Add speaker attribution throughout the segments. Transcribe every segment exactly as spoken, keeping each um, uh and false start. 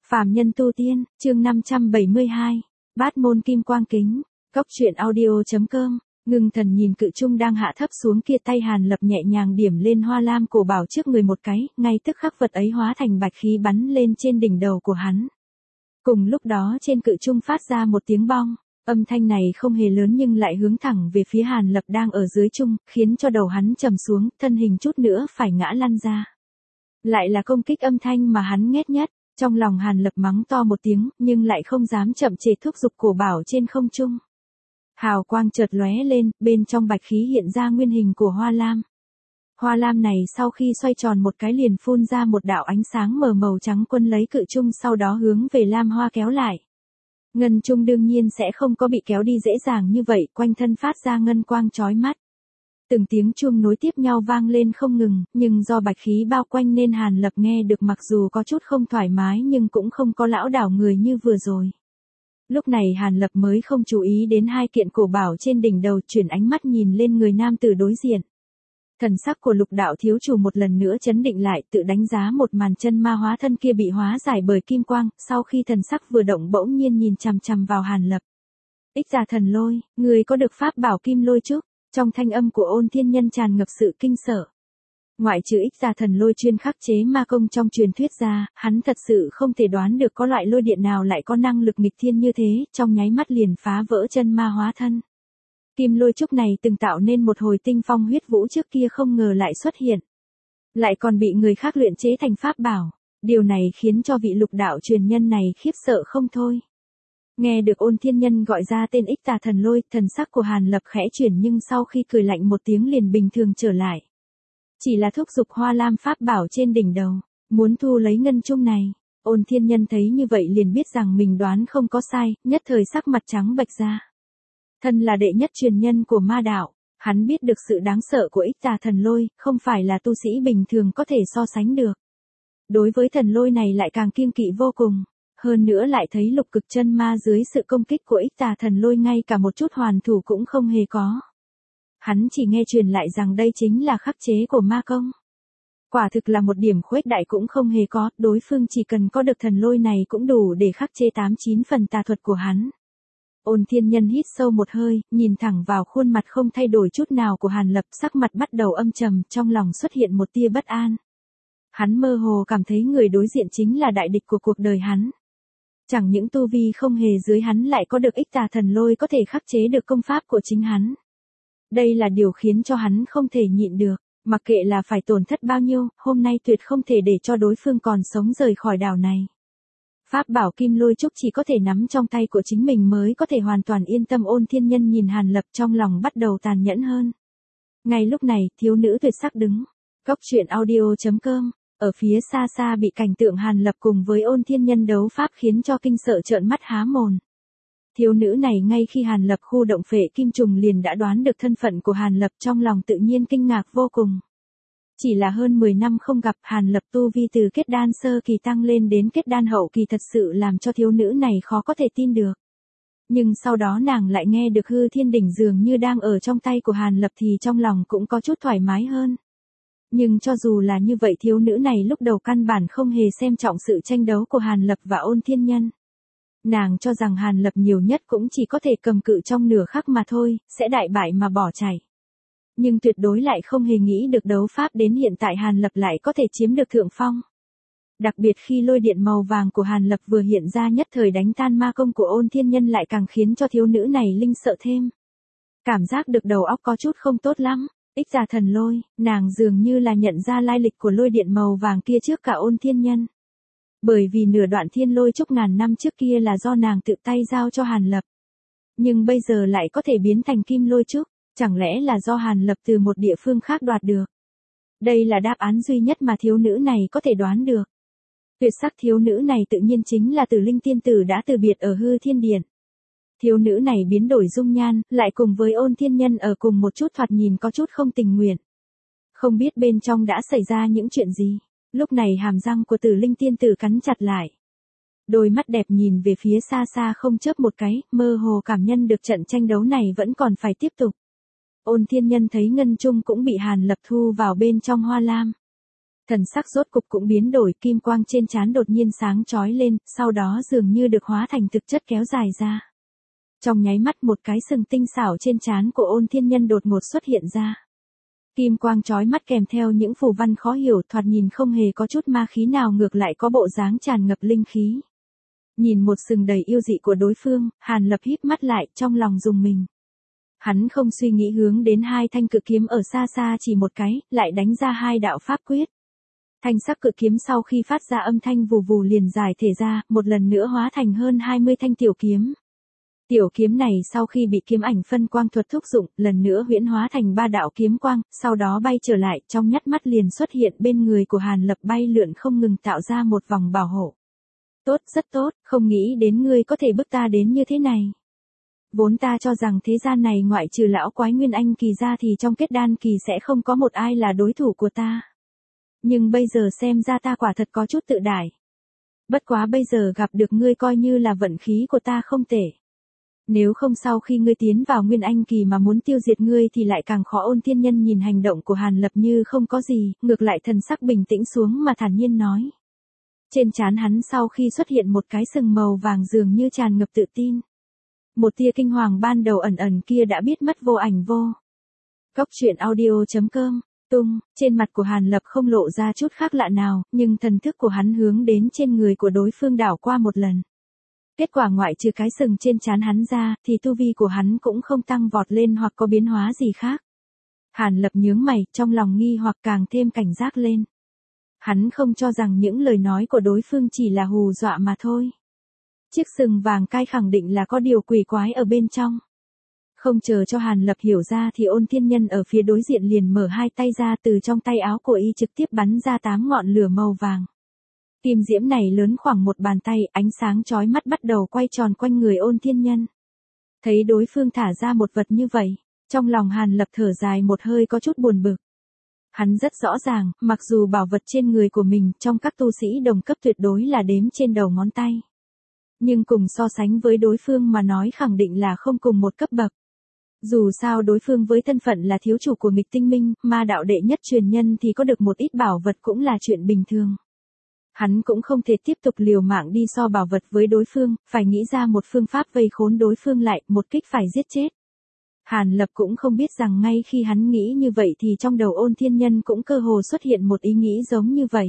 Speaker 1: Phàm nhân tu tiên, chương năm trăm bảy mươi hai, Bát môn kim quang kính, Cốc truyện audio.com, ngưng thần nhìn cự trung đang hạ thấp xuống kia, tay Hàn Lập nhẹ nhàng điểm lên hoa lam cổ bảo trước người một cái, ngay tức khắc vật ấy hóa thành bạch khí bắn lên trên đỉnh đầu của hắn. Cùng lúc đó trên cự trung phát ra một tiếng bong, âm thanh này không hề lớn nhưng lại hướng thẳng về phía Hàn Lập đang ở dưới trung, khiến cho đầu hắn trầm xuống, thân hình chút nữa phải ngã lăn ra. Lại là công kích âm thanh mà hắn ghét nhất. Trong lòng Hàn Lập mắng to một tiếng, nhưng lại không dám chậm trễ, thúc giục cổ bảo trên không trung. Hào quang chợt lóe lên, bên trong bạch khí hiện ra nguyên hình của hoa lam. Hoa lam này sau khi xoay tròn một cái liền phun ra một đạo ánh sáng mờ màu trắng quân lấy cự trung, sau đó hướng về lam hoa kéo lại. Ngân trung đương nhiên sẽ không có bị kéo đi dễ dàng như vậy, quanh thân phát ra ngân quang chói mắt. Từng tiếng chuông nối tiếp nhau vang lên không ngừng, nhưng do bạch khí bao quanh nên Hàn Lập nghe được mặc dù có chút không thoải mái nhưng cũng không có lão đảo người như vừa rồi. Lúc này Hàn Lập mới không chú ý đến hai kiện cổ bảo trên đỉnh đầu, chuyển ánh mắt nhìn lên người nam tử đối diện. Thần sắc của Lục đạo thiếu chủ một lần nữa chấn định lại, tự đánh giá một màn chân ma hóa thân kia bị hóa giải bởi kim quang, sau khi thần sắc vừa động bỗng nhiên nhìn chằm chằm vào Hàn Lập. Ích Già Thần Lôi, người có được pháp bảo kim lôi trúc? Trong thanh âm của Ôn Thiên Nhân tràn ngập sự kinh sợ. Ngoại trừ Ích Già Thần Lôi chuyên khắc chế ma công trong truyền thuyết ra, hắn thật sự không thể đoán được có loại lôi điện nào lại có năng lực nghịch thiên như thế, trong nháy mắt liền phá vỡ chân ma hóa thân. Kim lôi trúc này từng tạo nên một hồi tinh phong huyết vũ trước kia không ngờ lại xuất hiện. Lại còn bị người khác luyện chế thành pháp bảo. Điều này khiến cho vị Lục đạo truyền nhân này khiếp sợ không thôi. Nghe được Ôn Thiên Nhân gọi ra tên Ích Tà Thần Lôi, thần sắc của Hàn Lập khẽ chuyển nhưng sau khi cười lạnh một tiếng liền bình thường trở lại. Chỉ là thúc giục hoa lam pháp bảo trên đỉnh đầu, muốn thu lấy ngân trung này. Ôn Thiên Nhân thấy như vậy liền biết rằng mình đoán không có sai, nhất thời sắc mặt trắng bệch ra. Thân là đệ nhất truyền nhân của ma đạo, hắn biết được sự đáng sợ của Ích Tà Thần Lôi, không phải là tu sĩ bình thường có thể so sánh được. Đối với thần lôi này lại càng kiêng kỵ vô cùng. Hơn nữa lại thấy lục cực chân ma dưới sự công kích của Ích Tà Thần Lôi ngay cả một chút hoàn thủ cũng không hề có. Hắn chỉ nghe truyền lại rằng đây chính là khắc chế của ma công. Quả thực là một điểm khuếch đại cũng không hề có, đối phương chỉ cần có được thần lôi này cũng đủ để khắc chế tám chín phần tà thuật của hắn. Ôn Thiên Nhân hít sâu một hơi, nhìn thẳng vào khuôn mặt không thay đổi chút nào của Hàn Lập, sắc mặt bắt đầu âm trầm, trong lòng xuất hiện một tia bất an. Hắn mơ hồ cảm thấy người đối diện chính là đại địch của cuộc đời hắn. Chẳng những tu vi không hề dưới hắn lại có được Ích Tà Thần Lôi có thể khắc chế được công pháp của chính hắn. Đây là điều khiến cho hắn không thể nhịn được, mặc kệ là phải tổn thất bao nhiêu, hôm nay tuyệt không thể để cho đối phương còn sống rời khỏi đảo này. Pháp bảo kim lôi trúc chỉ có thể nắm trong tay của chính mình mới có thể hoàn toàn yên tâm. Ôn Thiên Nhân nhìn Hàn Lập trong lòng bắt đầu tàn nhẫn hơn. Ngay lúc này, thiếu nữ tuyệt sắc đứng. Cốc truyện audio.com. Ở phía xa xa bị cảnh tượng Hàn Lập cùng với Ôn Thiên Nhân đấu pháp khiến cho kinh sợ trợn mắt há mồm. Thiếu nữ này ngay khi Hàn Lập khu động phệ kim trùng liền đã đoán được thân phận của Hàn Lập, trong lòng tự nhiên kinh ngạc vô cùng. Chỉ là hơn mười năm không gặp, Hàn Lập tu vi từ kết đan sơ kỳ tăng lên đến kết đan hậu kỳ thật sự làm cho thiếu nữ này khó có thể tin được. Nhưng sau đó nàng lại nghe được hư thiên đỉnh dường như đang ở trong tay của Hàn Lập thì trong lòng cũng có chút thoải mái hơn. Nhưng cho dù là như vậy thiếu nữ này lúc đầu căn bản không hề xem trọng sự tranh đấu của Hàn Lập và Ôn Thiên Nhân. Nàng cho rằng Hàn Lập nhiều nhất cũng chỉ có thể cầm cự trong nửa khắc mà thôi, sẽ đại bại mà bỏ chạy. Nhưng tuyệt đối lại không hề nghĩ được đấu pháp đến hiện tại Hàn Lập lại có thể chiếm được thượng phong. Đặc biệt khi lôi điện màu vàng của Hàn Lập vừa hiện ra nhất thời đánh tan ma công của Ôn Thiên Nhân lại càng khiến cho thiếu nữ này linh sợ thêm. Cảm giác được đầu óc có chút không tốt lắm. Ích Già Thần Lôi, nàng dường như là nhận ra lai lịch của lôi điện màu vàng kia trước cả Ôn Thiên Nhân. Bởi vì nửa đoạn thiên lôi trúc ngàn năm trước kia là do nàng tự tay giao cho Hàn Lập. Nhưng bây giờ lại có thể biến thành kim lôi trúc, chẳng lẽ là do Hàn Lập từ một địa phương khác đoạt được? Đây là đáp án duy nhất mà thiếu nữ này có thể đoán được. Tuyệt sắc thiếu nữ này tự nhiên chính là Tử Linh tiên tử đã từ biệt ở Hư Thiên Điện. Thiếu nữ này biến đổi dung nhan, lại cùng với Ôn Thiên Nhân ở cùng một chút thoạt nhìn có chút không tình nguyện. Không biết bên trong đã xảy ra những chuyện gì. Lúc này hàm răng của Tử Linh tiên tử cắn chặt lại. Đôi mắt đẹp nhìn về phía xa xa không chớp một cái, mơ hồ cảm nhận được trận tranh đấu này vẫn còn phải tiếp tục. Ôn Thiên Nhân thấy ngân trung cũng bị Hàn Lập thu vào bên trong hoa lam. Thần sắc rốt cục cũng biến đổi, kim quang trên trán đột nhiên sáng chói lên, sau đó dường như được hóa thành thực chất kéo dài ra. Trong nháy mắt một cái sừng tinh xảo trên trán của Ôn Thiên Nhân đột ngột xuất hiện ra. Kim quang chói mắt kèm theo những phù văn khó hiểu, thoạt nhìn không hề có chút ma khí nào, ngược lại có bộ dáng tràn ngập linh khí. Nhìn một sừng đầy yêu dị của đối phương, Hàn Lập híp mắt lại, trong lòng rùng mình. Hắn không suy nghĩ hướng đến hai thanh cự kiếm ở xa xa chỉ một cái, lại đánh ra hai đạo pháp quyết. Thanh sắc cự kiếm sau khi phát ra âm thanh vù vù liền giải thể ra, một lần nữa hóa thành hơn hai mươi thanh tiểu kiếm. Tiểu kiếm này sau khi bị kiếm ảnh phân quang thuật thúc dụng, lần nữa huyễn hóa thành ba đạo kiếm quang, sau đó bay trở lại, trong nhắt mắt liền xuất hiện bên người của Hàn Lập, bay lượn không ngừng tạo ra một vòng bảo hộ. Tốt, rất tốt, không nghĩ đến ngươi có thể bức ta đến như thế này. Vốn ta cho rằng thế gian này ngoại trừ lão quái Nguyên Anh kỳ ra thì trong kết đan kỳ sẽ không có một ai là đối thủ của ta. Nhưng bây giờ xem ra ta quả thật có chút tự đại. Bất quá bây giờ gặp được ngươi coi như là vận khí của ta không tệ. Nếu không sau khi ngươi tiến vào Nguyên Anh kỳ mà muốn tiêu diệt ngươi thì lại càng khó. Ôn Thiên Nhân nhìn hành động của Hàn Lập như không có gì, ngược lại thần sắc bình tĩnh xuống mà thản nhiên nói. Trên trán hắn sau khi xuất hiện một cái sừng màu vàng dường như tràn ngập tự tin. Một tia kinh hoàng ban đầu ẩn ẩn kia đã biết mất vô ảnh vô. Cốc truyện audio chấm com, tung, trên mặt của Hàn Lập không lộ ra chút khác lạ nào, nhưng thần thức của hắn hướng đến trên người của đối phương đảo qua một lần. Kết quả ngoại trừ cái sừng trên trán hắn ra, thì tu vi của hắn cũng không tăng vọt lên hoặc có biến hóa gì khác. Hàn Lập nhướng mày, trong lòng nghi hoặc càng thêm cảnh giác lên. Hắn không cho rằng những lời nói của đối phương chỉ là hù dọa mà thôi. Chiếc sừng vàng cai khẳng định là có điều quỷ quái ở bên trong. Không chờ cho Hàn Lập hiểu ra thì Ôn Thiên Nhân ở phía đối diện liền mở hai tay ra, từ trong tay áo của y trực tiếp bắn ra tám ngọn lửa màu vàng. Kim diễm này lớn khoảng một bàn tay, ánh sáng chói mắt bắt đầu quay tròn quanh người Ôn Thiên Nhân. Thấy đối phương thả ra một vật như vậy, trong lòng Hàn Lập thở dài một hơi có chút buồn bực. Hắn rất rõ ràng, mặc dù bảo vật trên người của mình trong các tu sĩ đồng cấp tuyệt đối là đếm trên đầu ngón tay. Nhưng cùng so sánh với đối phương mà nói khẳng định là không cùng một cấp bậc. Dù sao đối phương với thân phận là thiếu chủ của nghịch tinh minh, ma đạo đệ nhất truyền nhân thì có được một ít bảo vật cũng là chuyện bình thường. Hắn cũng không thể tiếp tục liều mạng đi so bảo vật với đối phương, phải nghĩ ra một phương pháp vây khốn đối phương lại, một kích phải giết chết. Hàn Lập cũng không biết rằng ngay khi hắn nghĩ như vậy thì trong đầu Ôn Thiên Nhân cũng cơ hồ xuất hiện một ý nghĩ giống như vậy.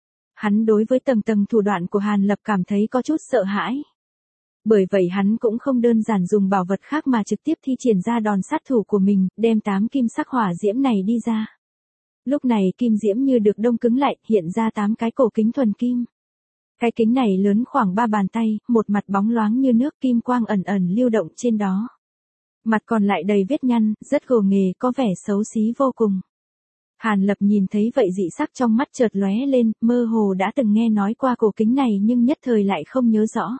Speaker 1: Hắn đối với tầng tầng thủ đoạn của Hàn Lập cảm thấy có chút sợ hãi. Bởi vậy hắn cũng không đơn giản dùng bảo vật khác mà trực tiếp thi triển ra đòn sát thủ của mình, đem tám kim sắc hỏa diễm này đi ra. Lúc này kim diễm như được đông cứng lại, hiện ra tám cái cổ kính thuần kim. Cái kính này lớn khoảng ba bàn tay, một mặt bóng loáng như nước, kim quang ẩn ẩn lưu động trên đó. Mặt còn lại đầy vết nhăn, rất gồ ghề, có vẻ xấu xí vô cùng. Hàn Lập nhìn thấy vậy dị sắc trong mắt chợt lóe lên, mơ hồ đã từng nghe nói qua cổ kính này nhưng nhất thời lại không nhớ rõ.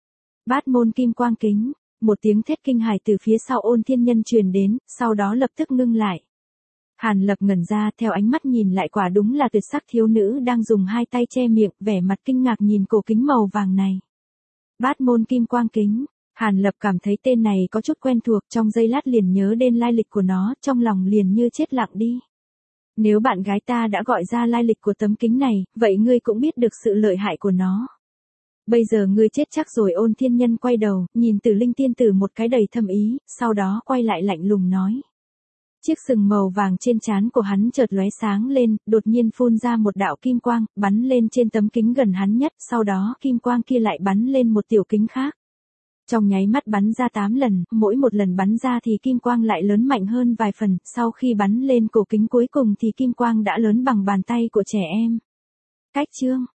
Speaker 1: Bát môn kim quang kính, một tiếng thét kinh hài từ phía sau Ôn Thiên Nhân truyền đến, sau đó lập tức ngưng lại. Hàn Lập ngẩn ra, theo ánh mắt nhìn lại quả đúng là tuyệt sắc thiếu nữ đang dùng hai tay che miệng, vẻ mặt kinh ngạc nhìn cổ kính màu vàng này. Bát môn kim quang kính, Hàn Lập cảm thấy tên này có chút quen thuộc, trong giây lát liền nhớ đến lai lịch của nó, trong lòng liền như chết lặng đi. Nếu bạn gái ta đã gọi ra lai lịch của tấm kính này, vậy ngươi cũng biết được sự lợi hại của nó. Bây giờ ngươi chết chắc rồi. Ôn Thiên Nhân quay đầu, nhìn Tử Linh tiên tử một cái đầy thâm ý, sau đó quay lại lạnh lùng nói. Chiếc sừng màu vàng trên trán của hắn chợt lóe sáng lên, đột nhiên phun ra một đạo kim quang, bắn lên trên tấm kính gần hắn nhất, sau đó kim quang kia lại bắn lên một tiểu kính khác. Trong nháy mắt bắn ra tám lần, mỗi một lần bắn ra thì kim quang lại lớn mạnh hơn vài phần, sau khi bắn lên cổ kính cuối cùng thì kim quang đã lớn bằng bàn tay của trẻ em. Cách chương